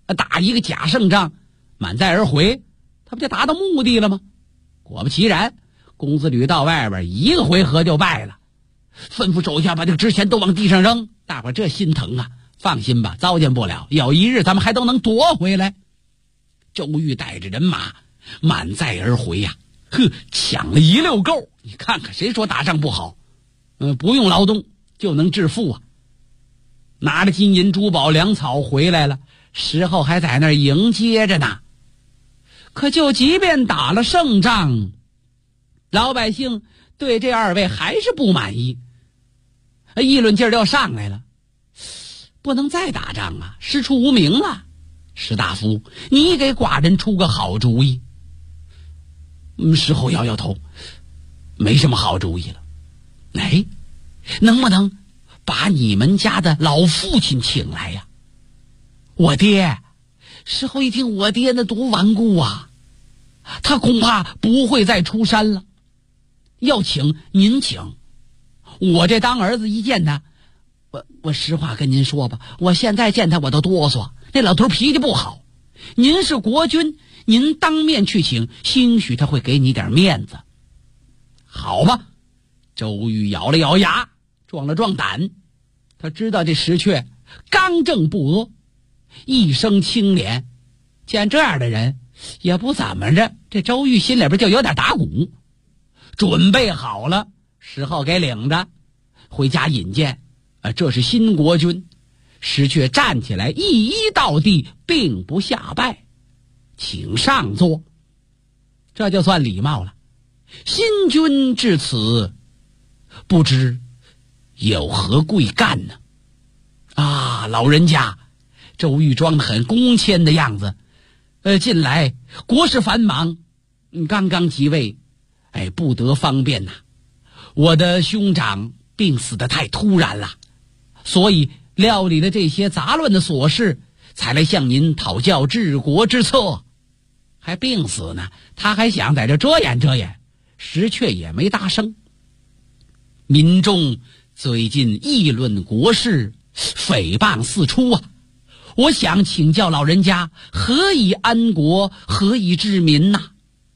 打一个假胜仗，满载而回，他不就达到目的了吗？果不其然，公子吕到外边一个回合就败了，吩咐手下把这个值钱都往地上扔。大伙这心疼啊，放心吧，糟践不了，有一日咱们还都能夺回来。周瑜带着人马满载而回呀，抢了一溜够。你看看谁说打仗不好？不用劳动就能致富啊！拿着金银珠宝粮草回来了，时候还在那儿迎接着呢。可就即便打了胜仗，老百姓对这二位还是不满意，议论劲儿要上来了。不能再打仗啊，师出无名了。士大夫，你给寡人出个好主意。石猴摇摇头，没什么好主意了。能不能把你们家的老父亲请来呀？我爹。石猴一听，我爹那多顽固啊，他恐怕不会再出山了。要请您请，我这当儿子一见他，我实话跟您说吧，我现在见他我都哆嗦。那老头脾气不好，您是国君，您当面去请，兴许他会给你点面子。好吧，周瑜咬了咬牙，壮了壮胆。他知道这石阙刚正不阿，一生清廉，见这样的人也不怎么着。这周瑜心里边就有点打鼓，准备好了，时候给领着回家引荐。这是新国君。石阙站起来，一一到地，并不下拜，请上座，这就算礼貌了。新君至此，不知有何贵干呢？老人家，周瑜装得很恭谦的样子。近来国事繁忙，刚刚即位，不得方便呐。我的兄长病死得太突然了，所以料理了这些杂乱的琐事，才来向您讨教治国之策。还病死呢，他还想在这遮掩遮掩。石阙也没大声。民众最近议论国事，诽谤四出啊！我想请教老人家，何以安国，何以治民呐？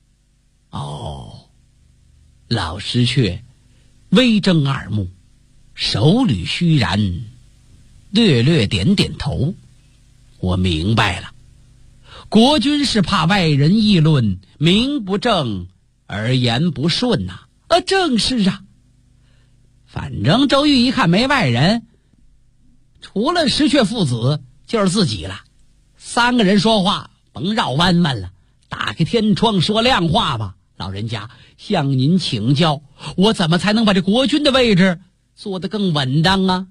老石阙微睁二目，手捋虚髯，略略点点头。我明白了，国君是怕外人议论，名不正而言不顺呐。正是啊。反正周瑜一看没外人，除了石阙父子就是自己了。三个人说话甭绕弯弯了，打开天窗说亮话吧。老人家，向您请教，我怎么才能把这国君的位置做得更稳当啊？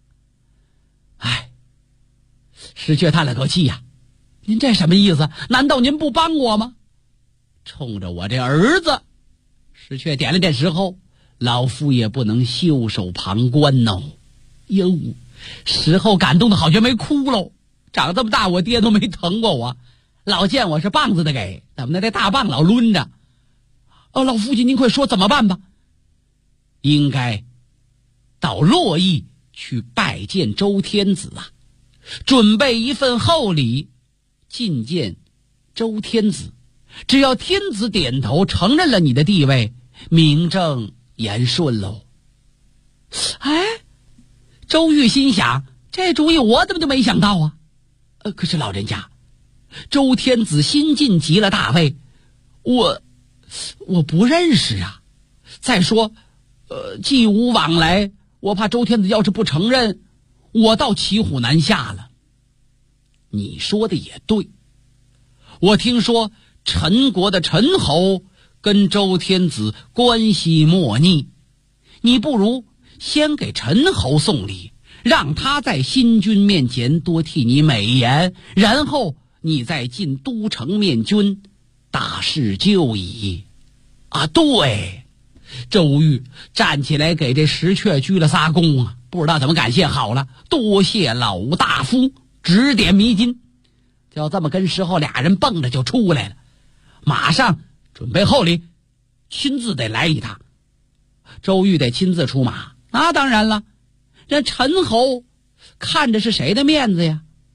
石阙叹了口气呀，您这什么意思？难道您不帮我吗？冲着我这儿子，石阙点了点石猴，老夫也不能袖手旁观哦。哟，石猴感动的好像没哭喽。长这么大，我爹都没疼过我，老见我是棒子的给，怎么的这大棒老抡着？老父亲您快说怎么办吧？应该到洛邑去拜见周天子啊，准备一份厚礼觐见周天子。只要天子点头承认了你的地位，名正言顺喽。周瑜心想，这主意我怎么就没想到啊？可是老人家，周天子新晋即了大位，我不认识啊。再说既无往来，我怕周天子要是不承认，我倒骑虎难下了。你说的也对，我听说陈国的陈侯跟周天子关系莫逆，你不如先给陈侯送礼，让他在新君面前多替你美言，然后你再进都城面君，大事就矣。对，周瑜站起来给这石阙鞠了仨躬啊，不知道怎么感谢好了，多谢老大夫指点迷津。就这么跟石猴俩人蹦着就出来了，马上准备厚礼，亲自得来一趟。周瑜得亲自出马，那当然了，这陈侯看着是谁的面子呀？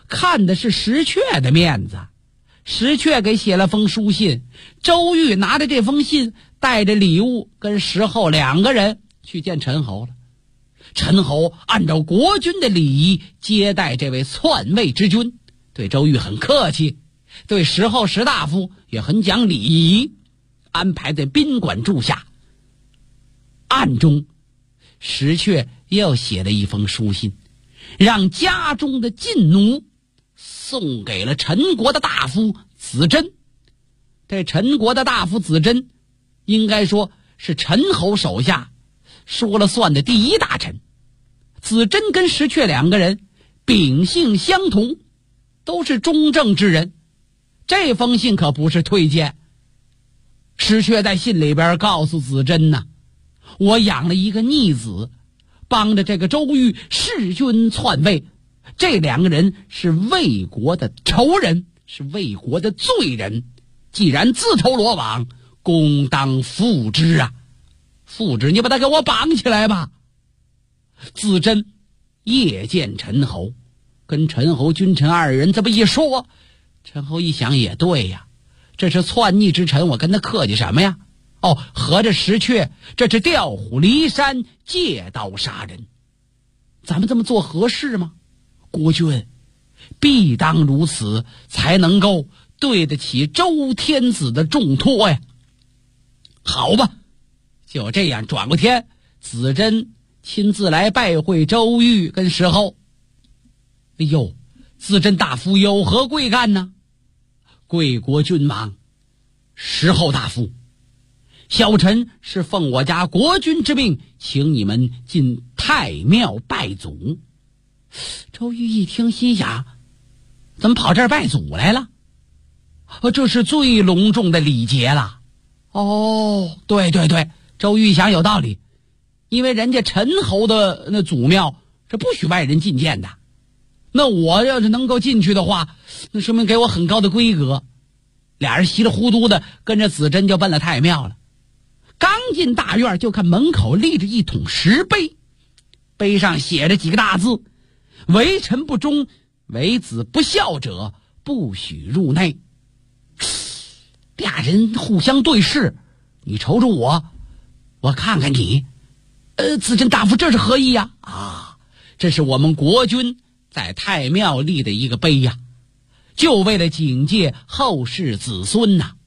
看的是石阙的面子。石阙给写了封书信，周瑜拿着这封信，带着礼物跟石厚2个人去见陈侯了。陈侯按照国君的礼仪接待这位篡位之君，对周瑜很客气，对石厚石大夫也很讲礼仪，安排在宾馆住下。暗中石阙又写了一封书信，让家中的禁奴送给了陈国的大夫子珍。这陈国的大夫子珍应该说是陈侯手下说了算的第一大臣。子珍跟石阙2个人秉性相同，都是中正之人。这封信可不是推荐。石阙在信里边告诉子珍呢，我养了一个逆子，帮着这个周瑜弑君篡位，这2个人是魏国的仇人，是魏国的罪人，既然自投罗网，公当复之啊！复之，你把他给我绑起来吧。子珍夜见陈侯，跟陈侯君臣2人这么一说，陈侯一想也对呀，这是篡逆之臣，我跟他客气什么呀？合着石阙这是调虎离山，借刀杀人，咱们这么做合适吗？国君必当如此，才能够对得起周天子的重托呀。好吧，就这样，转过天，子珍亲自来拜会周瑜跟石厚。哎呦，子珍大夫有何贵干呢？贵国君王，石厚大夫，小臣是奉我家国君之命，请你们进太庙拜祖。周瑜一听，心想，怎么跑这儿拜祖来了？这是最隆重的礼节了。对，周瑜想有道理，因为人家陈侯的那祖庙是不许外人进见的，那我要是能够进去的话，那说明给我很高的规格。俩人稀里糊涂的跟着子珍就奔了太庙了。刚进大院，就看门口立着一桶石碑，碑上写着几个大字：为臣不忠，为子不孝者，不许入内。俩人互相对视，你瞅瞅我，我看看你。子珍大夫，这是何意呀？这是我们国君在太庙立的一个碑呀，就为了警戒后世子孙呐。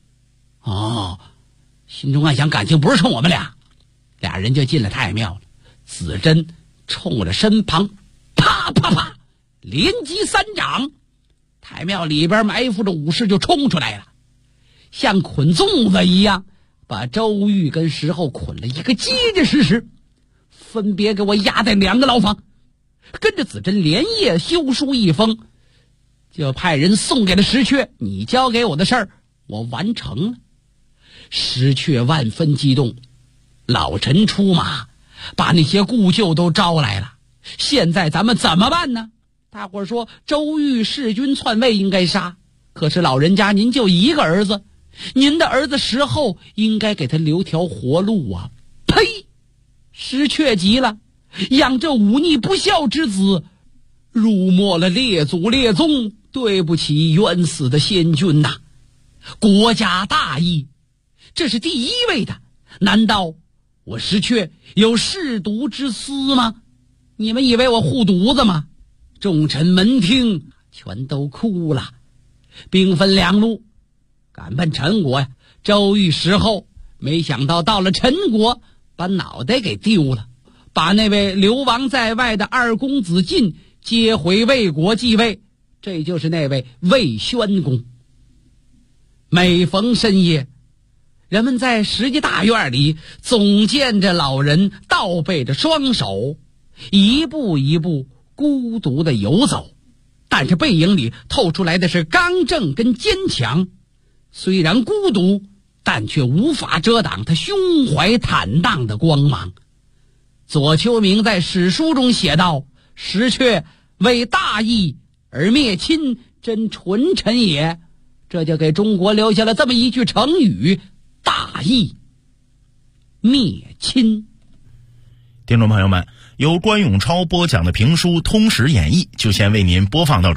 心中暗想，感情不是冲我们俩。俩人就进了太庙了。子珍冲着身旁啪啪啪连击3掌，太庙里边埋伏着武士就冲出来了，像捆粽子一样把周瑜跟石厚捆了一个结结实实，分别给我押在2个牢房。跟着子珍连夜修书一封，就派人送给了石阙，你交给我的事儿我完成了。石阙万分激动，老臣出马，把那些故旧都招来了，现在咱们怎么办呢？大伙儿说周瑜弑君篡位应该杀，可是老人家您就一个儿子，您的儿子石厚应该给他留条活路啊！呸！石阙急了，养这忤逆不孝之子，辱没了列祖列宗，对不起冤死的先君呐！国家大义，这是第一位的，难道我石阙有舐犊之私吗？你们以为我护犊子吗？众臣门听全都哭了。兵分2路，赶奔陈国呀。周瑜石厚没想到到了陈国，把脑袋给丢了，把那位流亡在外的2公子晋接回魏国继位，这就是那位魏宣公。每逢深夜，人们在石家大院里总见着老人倒背着双手，一步一步孤独地游走，但是背影里透出来的是刚正跟坚强。虽然孤独，但却无法遮挡他胸怀坦荡的光芒。左丘明在史书中写道：石阙为大义而灭亲，真纯臣也。这就给中国留下了这么一句成语：大义灭亲。 听众朋友们，由关永超播讲的评书《通史演义》就先为您播放到这儿，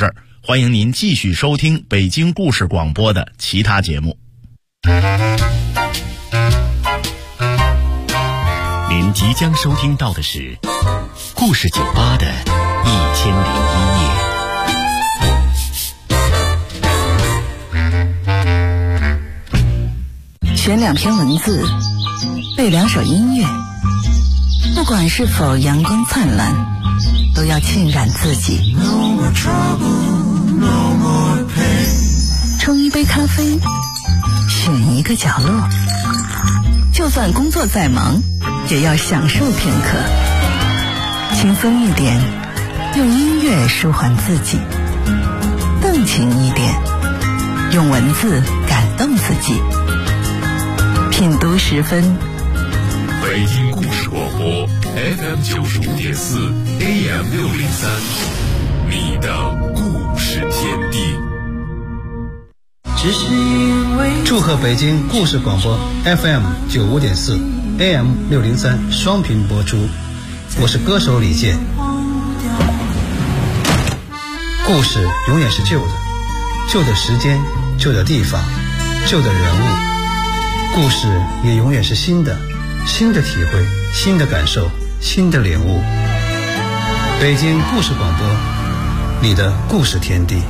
欢迎您继续收听北京故事广播的其他节目。 您即将收听到的是故事酒吧的1001夜。 选2篇文字，背2首音乐，不管是否阳光灿烂，都要浸染自己。冲一杯咖啡，选一个角落，就算工作再忙，也要享受片刻。轻松一点，用音乐舒缓自己；动情一点，用文字感动自己。品读10分， 北京故事广播 FM95.4 AM603，你的故事天地。 祝贺北京故事广播 FM95.4 AM603 双频播出，我是歌手李健。故事永远是旧的，旧的时间，旧的地方，旧的人物。故事也永远是新的，新的体会，新的感受，新的领悟。北京故事广播，你的故事天地。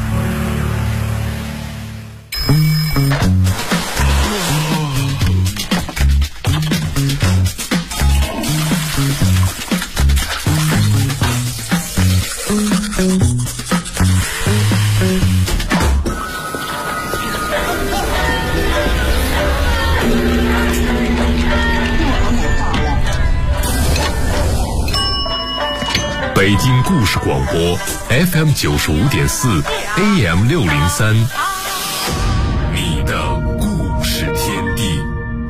北京故事广播 FM95.4 AM603，你的故事天地。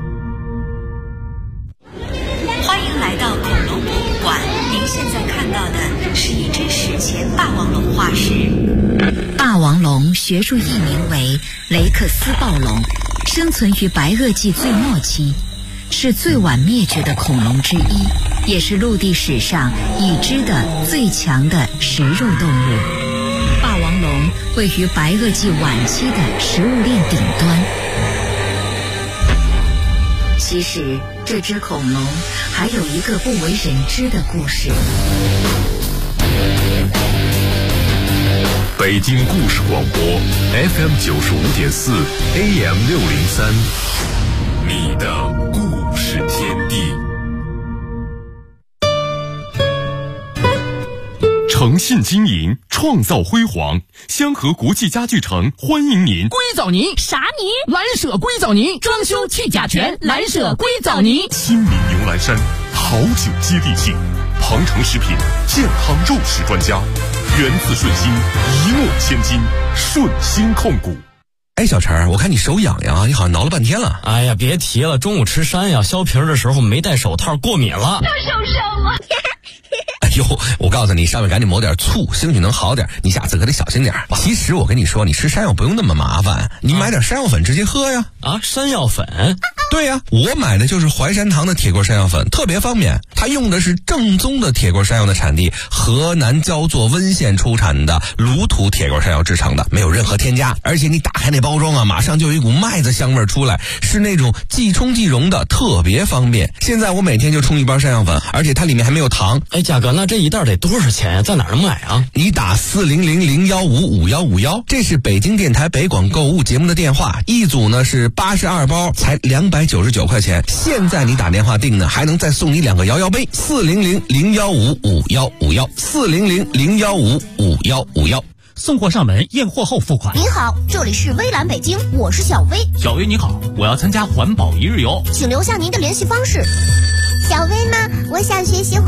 欢迎来到恐龙博物馆，您现在看到的是一只史前霸王龙化石。霸王龙学术译名为雷克斯暴龙，生存于白垩纪最末期，是最晚灭绝的恐龙之一，也是陆地史上已知的最强的食肉动物。霸王龙位于白垩纪晚期的食物链顶端。其实这只恐龙还有一个不为人知的故事。 北京故事广播 FM95.4 AM603，你的故事天地。 诚信经营，创造辉煌。香河国际家具城欢迎您。 硅藻泥啥泥？ 蓝舍硅藻泥，装修去甲醛，蓝舍硅藻泥。 亲民牛栏山，好酒接地气。庞城食品健康肉食专家，源自顺心，一诺千金，顺心控股。 哎，小陈，我看你手痒痒，你好像挠了半天了。 哎呀，别提了，中午吃山药削皮的时候没戴手套，过敏了。 又受伤了。 哎呦，我告诉你，上面赶紧抹点醋，兴许能好点。你下次可得小心点。其实我跟你说，你吃山药不用那么麻烦，你买点山药粉直接喝呀。 啊，山药粉？ 对呀，我买的就是淮山堂的铁锅山药粉，特别方便。它用的是正宗的铁锅山药的产地河南焦作温县出产的卤土铁锅山药制成的，没有任何添加。而且你打开那包装啊，马上就有一股麦子香味出来，是那种即冲即溶的，特别方便。现在我每天就冲一包山药粉，而且它里面还没有糖。 哎，价格那这一袋得多少钱呀？在哪儿能买啊？ 你打400-015-5151，这是北京电台北广购物节目的电话，一组呢是82包，才299块钱。现在你打电话订呢，还能再送你2个摇摇杯。400-015-5151，400-015-5151。 送货上门，验货后付款。 您好，这里是微蓝北京，我是小薇。 小薇你好，我要参加环保一日游， 请留下您的联系方式。 小薇吗？我想学习